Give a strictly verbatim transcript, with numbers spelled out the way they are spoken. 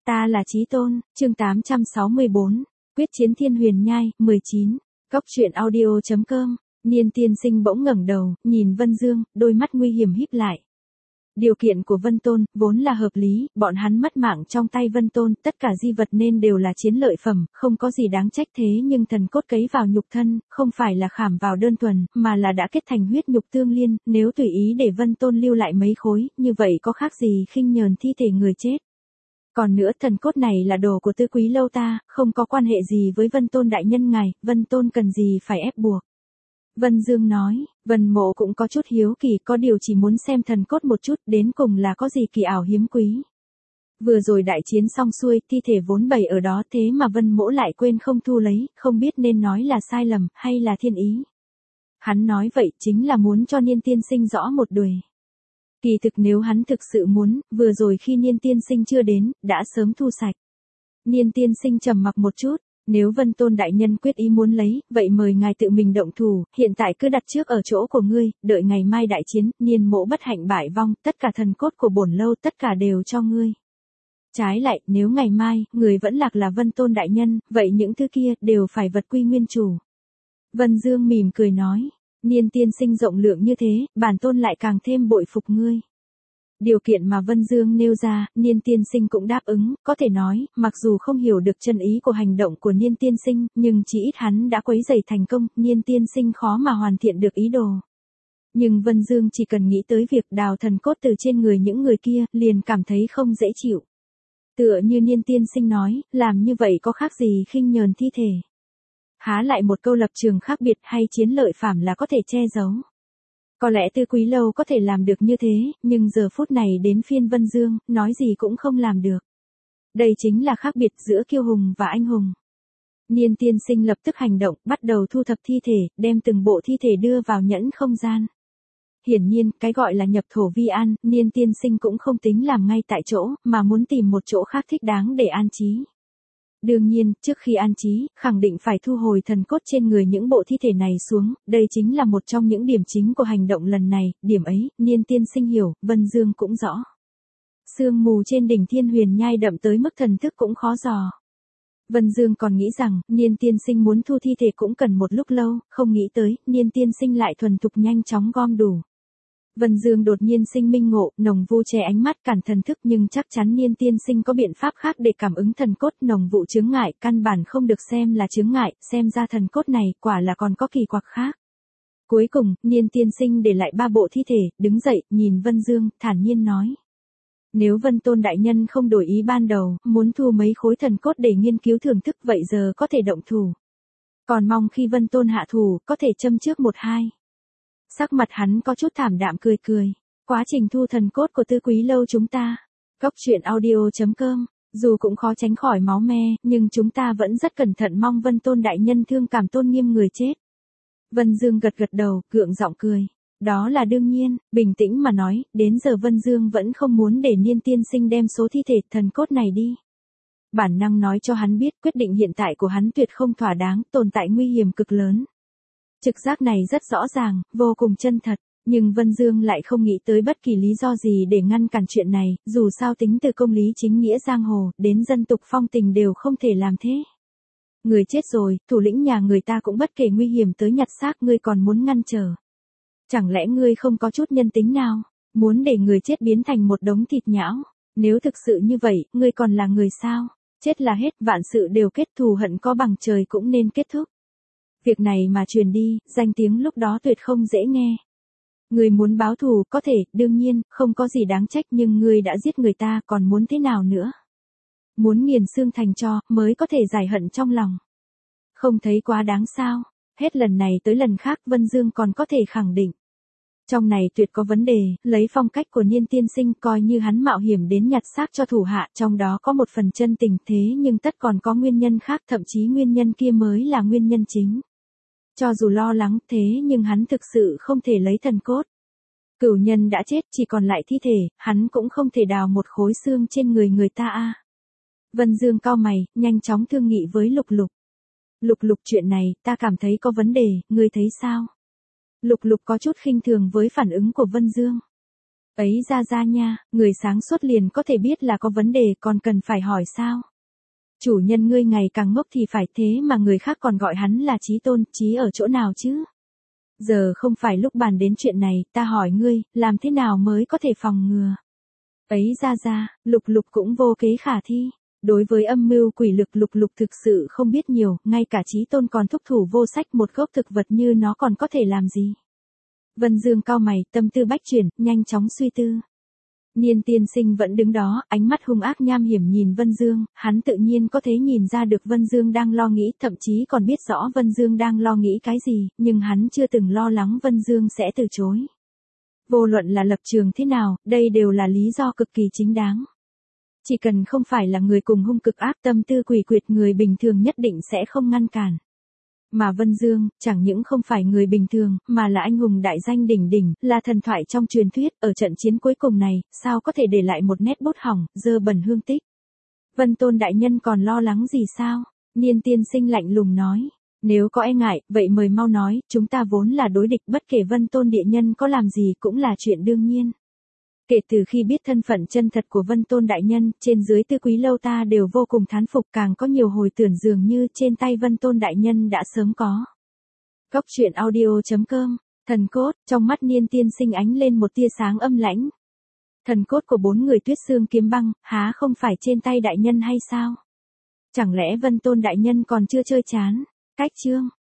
Ta là Chí Tôn, chương tám trăm sáu mươi bốn, quyết chiến Thiên Huyền Nhai, mười chín, Cóc truyện audio chấm com, Niên tiên sinh bỗng ngẩng đầu, nhìn Vân Dương, đôi mắt nguy hiểm híp lại. Điều kiện của Vân Tôn, vốn là hợp lý, bọn hắn mất mạng trong tay Vân Tôn, tất cả di vật nên đều là chiến lợi phẩm, không có gì đáng trách thế nhưng thần cốt cấy vào nhục thân, không phải là khảm vào đơn thuần, mà là đã kết thành huyết nhục tương liên, nếu tùy ý để Vân Tôn lưu lại mấy khối, như vậy có khác gì khinh nhờn thi thể người chết. Còn nữa thần cốt này là đồ của Tư Quý Lâu ta, không có quan hệ gì với Vân Tôn đại nhân ngài, Vân Tôn cần gì phải ép buộc. Vân Dương nói, Vân Mộ cũng có chút hiếu kỳ, có điều chỉ muốn xem thần cốt một chút, đến cùng là có gì kỳ ảo hiếm quý. Vừa rồi đại chiến xong xuôi, thi thể vốn bày ở đó thế mà Vân Mỗ lại quên không thu lấy, không biết nên nói là sai lầm, hay là thiên ý. Hắn nói vậy chính là muốn cho Niên tiên sinh rõ một đuề. Kỳ thực nếu hắn thực sự muốn, vừa rồi khi Niên tiên sinh chưa đến, đã sớm thu sạch. Niên tiên sinh trầm mặc một chút. Nếu Vân Tôn đại nhân quyết ý muốn lấy, vậy mời ngài tự mình động thủ, hiện tại cứ đặt trước ở chỗ của ngươi, đợi ngày mai đại chiến, Niên mộ bất hạnh bại vong, tất cả thần cốt của bổn lâu tất cả đều cho ngươi. Trái lại, nếu ngày mai, người vẫn lạc là Vân Tôn đại nhân, vậy những thứ kia, đều phải vật quy nguyên chủ. Vân Dương mỉm cười nói, Niên tiên sinh rộng lượng như thế, bản tôn lại càng thêm bội phục ngươi. Điều kiện mà Vân Dương nêu ra, Niên tiên sinh cũng đáp ứng, có thể nói, mặc dù không hiểu được chân ý của hành động của Niên tiên sinh, nhưng chỉ ít hắn đã quấy rầy thành công, Niên tiên sinh khó mà hoàn thiện được ý đồ. Nhưng Vân Dương chỉ cần nghĩ tới việc đào thần cốt từ trên người những người kia, liền cảm thấy không dễ chịu. Tựa như Niên tiên sinh nói, làm như vậy có khác gì khinh nhờn thi thể. Há lại một câu lập trường khác biệt hay chiến lợi phẩm là có thể che giấu. Có lẽ Tư Quý Lâu có thể làm được như thế, nhưng giờ phút này đến phiên Vân Dương, nói gì cũng không làm được. Đây chính là khác biệt giữa kiêu hùng và anh hùng. Niên tiên sinh lập tức hành động, bắt đầu thu thập thi thể, đem từng bộ thi thể đưa vào nhẫn không gian. Hiển nhiên, cái gọi là nhập thổ vi an, Niên tiên sinh cũng không tính làm ngay tại chỗ, mà muốn tìm một chỗ khác thích đáng để an trí. Đương nhiên, trước khi an trí, khẳng định phải thu hồi thần cốt trên người những bộ thi thể này xuống, đây chính là một trong những điểm chính của hành động lần này, điểm ấy, Niên tiên sinh hiểu, Vân Dương cũng rõ. Sương mù trên đỉnh Thiên Huyền Nhai đậm tới mức thần thức cũng khó dò. Vân Dương còn nghĩ rằng, Niên tiên sinh muốn thu thi thể cũng cần một lúc lâu, không nghĩ tới, Niên tiên sinh lại thuần thục nhanh chóng gom đủ. Vân Dương đột nhiên sinh minh ngộ, nồng vu che ánh mắt cản thần thức nhưng chắc chắn Niên tiên sinh có biện pháp khác để cảm ứng thần cốt, nồng vụ chướng ngại, căn bản không được xem là chướng ngại, xem ra thần cốt này quả là còn có kỳ quặc khác. Cuối cùng, Niên tiên sinh để lại ba bộ thi thể, đứng dậy, nhìn Vân Dương, thản nhiên nói. Nếu Vân Tôn đại nhân không đổi ý ban đầu, muốn thu mấy khối thần cốt để nghiên cứu thưởng thức vậy giờ có thể động thủ. Còn mong khi Vân Tôn hạ thủ, có thể châm trước một hai. Sắc mặt hắn có chút thảm đạm cười cười. Quá trình thu thần cốt của Tư Quý Lâu chúng ta. Cóc truyện audio chấm com. Dù cũng khó tránh khỏi máu me, nhưng chúng ta vẫn rất cẩn thận mong Vân Tôn đại nhân thương cảm tôn nghiêm người chết. Vân Dương gật gật đầu, gượng giọng cười. Đó là đương nhiên, bình tĩnh mà nói, đến giờ Vân Dương vẫn không muốn để Niên tiên sinh đem số thi thể thần cốt này đi. Bản năng nói cho hắn biết quyết định hiện tại của hắn tuyệt không thỏa đáng, tồn tại nguy hiểm cực lớn. Trực giác này rất rõ ràng, vô cùng chân thật, nhưng Vân Dương lại không nghĩ tới bất kỳ lý do gì để ngăn cản chuyện này, dù sao tính từ công lý chính nghĩa giang hồ, đến dân tục phong tình đều không thể làm thế. Người chết rồi, thủ lĩnh nhà người ta cũng bất kể nguy hiểm tới nhặt xác ngươi còn muốn ngăn trở. Chẳng lẽ ngươi không có chút nhân tính nào, muốn để người chết biến thành một đống thịt nhão, nếu thực sự như vậy, ngươi còn là người sao, chết là hết, vạn sự đều kết, thù hận có bằng trời cũng nên kết thúc. Việc này mà truyền đi, danh tiếng lúc đó tuyệt không dễ nghe. Người muốn báo thù, có thể, đương nhiên, không có gì đáng trách nhưng ngươi đã giết người ta, còn muốn thế nào nữa? Muốn nghiền xương thành tro, mới có thể giải hận trong lòng. Không thấy quá đáng sao? Hết lần này tới lần khác Vân Dương còn có thể khẳng định. Trong này tuyệt có vấn đề, lấy phong cách của Niên tiên sinh coi như hắn mạo hiểm đến nhặt xác cho thủ hạ, trong đó có một phần chân tình thế nhưng tất còn có nguyên nhân khác, thậm chí nguyên nhân kia mới là nguyên nhân chính. Cho dù lo lắng thế nhưng hắn thực sự không thể lấy thần cốt. Cửu nhân đã chết chỉ còn lại thi thể, hắn cũng không thể đào một khối xương trên người người ta a. Vân Dương cau mày, nhanh chóng thương nghị với Lục Lục. Lục Lục chuyện này, ta cảm thấy có vấn đề, ngươi thấy sao? Lục Lục có chút khinh thường với phản ứng của Vân Dương. Ấy ra ra nha, người sáng suốt liền có thể biết là có vấn đề còn cần phải hỏi sao? Chủ nhân ngươi ngày càng ngốc thì phải thế mà người khác còn gọi hắn là Chí Tôn, Chí ở chỗ nào chứ? Giờ không phải lúc bàn đến chuyện này, ta hỏi ngươi, làm thế nào mới có thể phòng ngừa? Ấy ra ra, Lục Lục cũng vô kế khả thi. Đối với âm mưu quỷ lực Lục Lục thực sự không biết nhiều, ngay cả Chí Tôn còn thúc thủ vô sách một gốc thực vật như nó còn có thể làm gì? Vân Dương cau mày, tâm tư bách chuyển, nhanh chóng suy tư. Niên tiên sinh vẫn đứng đó, ánh mắt hung ác nham hiểm nhìn Vân Dương, hắn tự nhiên có thể nhìn ra được Vân Dương đang lo nghĩ, thậm chí còn biết rõ Vân Dương đang lo nghĩ cái gì, nhưng hắn chưa từng lo lắng Vân Dương sẽ từ chối. Vô luận là lập trường thế nào, đây đều là lý do cực kỳ chính đáng. Chỉ cần không phải là người cùng hung cực ác tâm tư quỷ quyệt, người bình thường nhất định sẽ không ngăn cản. Mà Vân Dương, chẳng những không phải người bình thường, mà là anh hùng đại danh đỉnh đỉnh, là thần thoại trong truyền thuyết, ở trận chiến cuối cùng này, sao có thể để lại một nét bút hỏng, dơ bẩn hương tích. Vân Tôn đại nhân còn lo lắng gì sao? Niên tiên sinh lạnh lùng nói. Nếu có e ngại, vậy mời mau nói, chúng ta vốn là đối địch, bất kể Vân Tôn địa nhân có làm gì cũng là chuyện đương nhiên. Kể từ khi biết thân phận chân thật của Vân Tôn đại nhân, trên dưới Tư Quý lâu ta đều vô cùng thán phục, càng có nhiều hồi tưởng dường như trên tay Vân Tôn đại nhân đã sớm có. Góc truyện audio chấm com, thần cốt, trong mắt Niên tiên sinh ánh lên một tia sáng âm lãnh. Thần cốt của bốn người Tuyết Xương Kiếm Băng, há không phải trên tay đại nhân hay sao? Chẳng lẽ Vân Tôn đại nhân còn chưa chơi chán? Cách chương